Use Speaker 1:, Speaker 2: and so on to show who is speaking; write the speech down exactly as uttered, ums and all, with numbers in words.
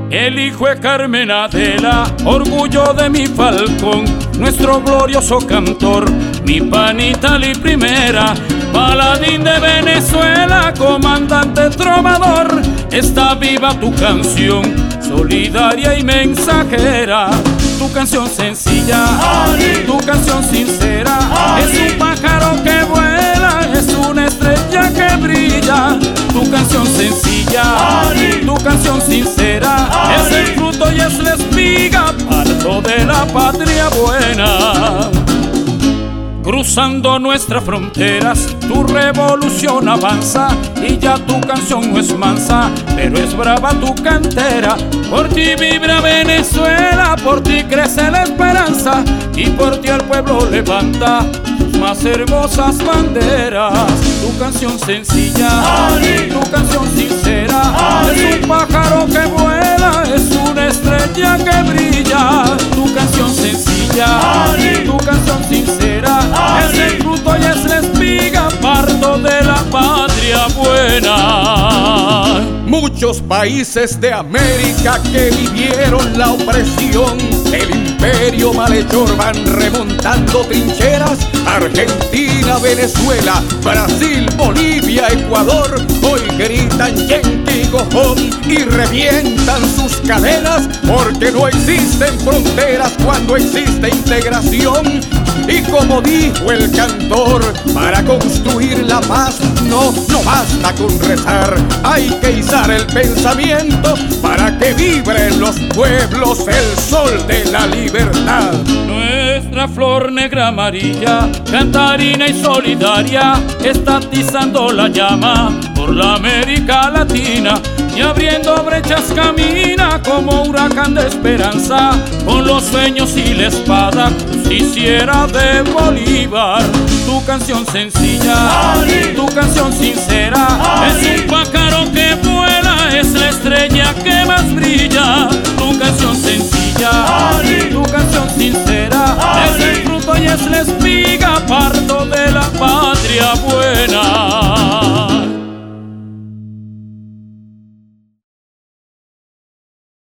Speaker 1: el hijo de Carmen Adela, orgullo de mi Falcón, nuestro glorioso cantor, mi panita li primera, paladín de Venezuela, comandante trovador. Está viva tu canción, solidaria y mensajera, tu canción sencilla,
Speaker 2: Ali,
Speaker 1: tu canción sincera,
Speaker 2: Ali,
Speaker 1: es un pájaro que vuela, es una estrella que brilla, tu canción sencilla,
Speaker 2: Ali,
Speaker 1: tu canción sincera,
Speaker 2: Ali,
Speaker 1: es el fruto y es la espiga, parto de la patria buena. Cruzando nuestras fronteras, tu revolución avanza y ya tu canción no es mansa, pero es brava tu cantera. Por ti vibra Venezuela, por ti crece la esperanza y por ti el pueblo levanta sus más hermosas banderas. Tu canción sencilla,
Speaker 2: Ali,
Speaker 1: tu canción sincera,
Speaker 2: Ali,
Speaker 1: es un pájaro que vuela, es una estrella que brilla. Tu canción sencilla,
Speaker 2: Ali,
Speaker 1: tu canción sincera,
Speaker 2: Ali,
Speaker 1: es el fruto y es la espiga, parto de la patria buena.
Speaker 3: Muchos países de América que vivieron la opresión del imperio malhechor van remontando trincheras. Argentina, Venezuela, Brasil, Bolivia, Ecuador, hoy gritan Yankee go home y revientan sus cadenas, porque no existen fronteras cuando existe integración. Y como dijo el cantor, para construir la paz no, no basta con rezar, hay que izar el pensamiento para que vibre en los pueblos el sol de la libertad.
Speaker 1: Nuestra flor negra amarilla, cantarina y solidaria, está atizando la llama por la América Latina y abriendo brechas camina como huracán de esperanza, con los sueños y la espada justiciera de Bolívar. Tu canción sencilla,
Speaker 2: Ali,
Speaker 1: tu canción sincera,
Speaker 2: Ali,
Speaker 1: es un pájaro que vuela, es la estrella que más brilla. Tu canción sencilla,
Speaker 2: Ali,
Speaker 1: tu canción sincera,
Speaker 2: Ali,
Speaker 1: es el fruto y es la